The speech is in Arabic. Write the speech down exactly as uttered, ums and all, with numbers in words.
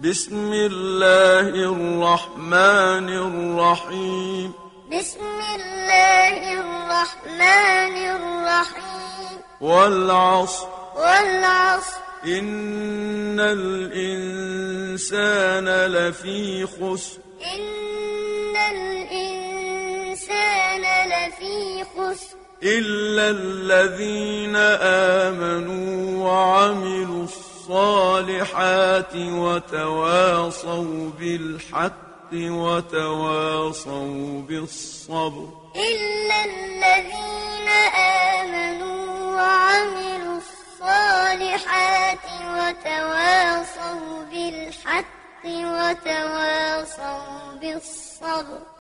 بسم الله الرحمن الرحيم بسم الله الرحمن الرحيم والعصر والعصر إن الإنسان لفي خسر إن الإنسان لفي خسر إلا الذين آمنوا وعملوا الصالحات وتواصوا بالحق وتواصوا بالصبر إلا الذين آمنوا وعملوا الصالحات وتواصوا بالحق وتواصوا بالصبر.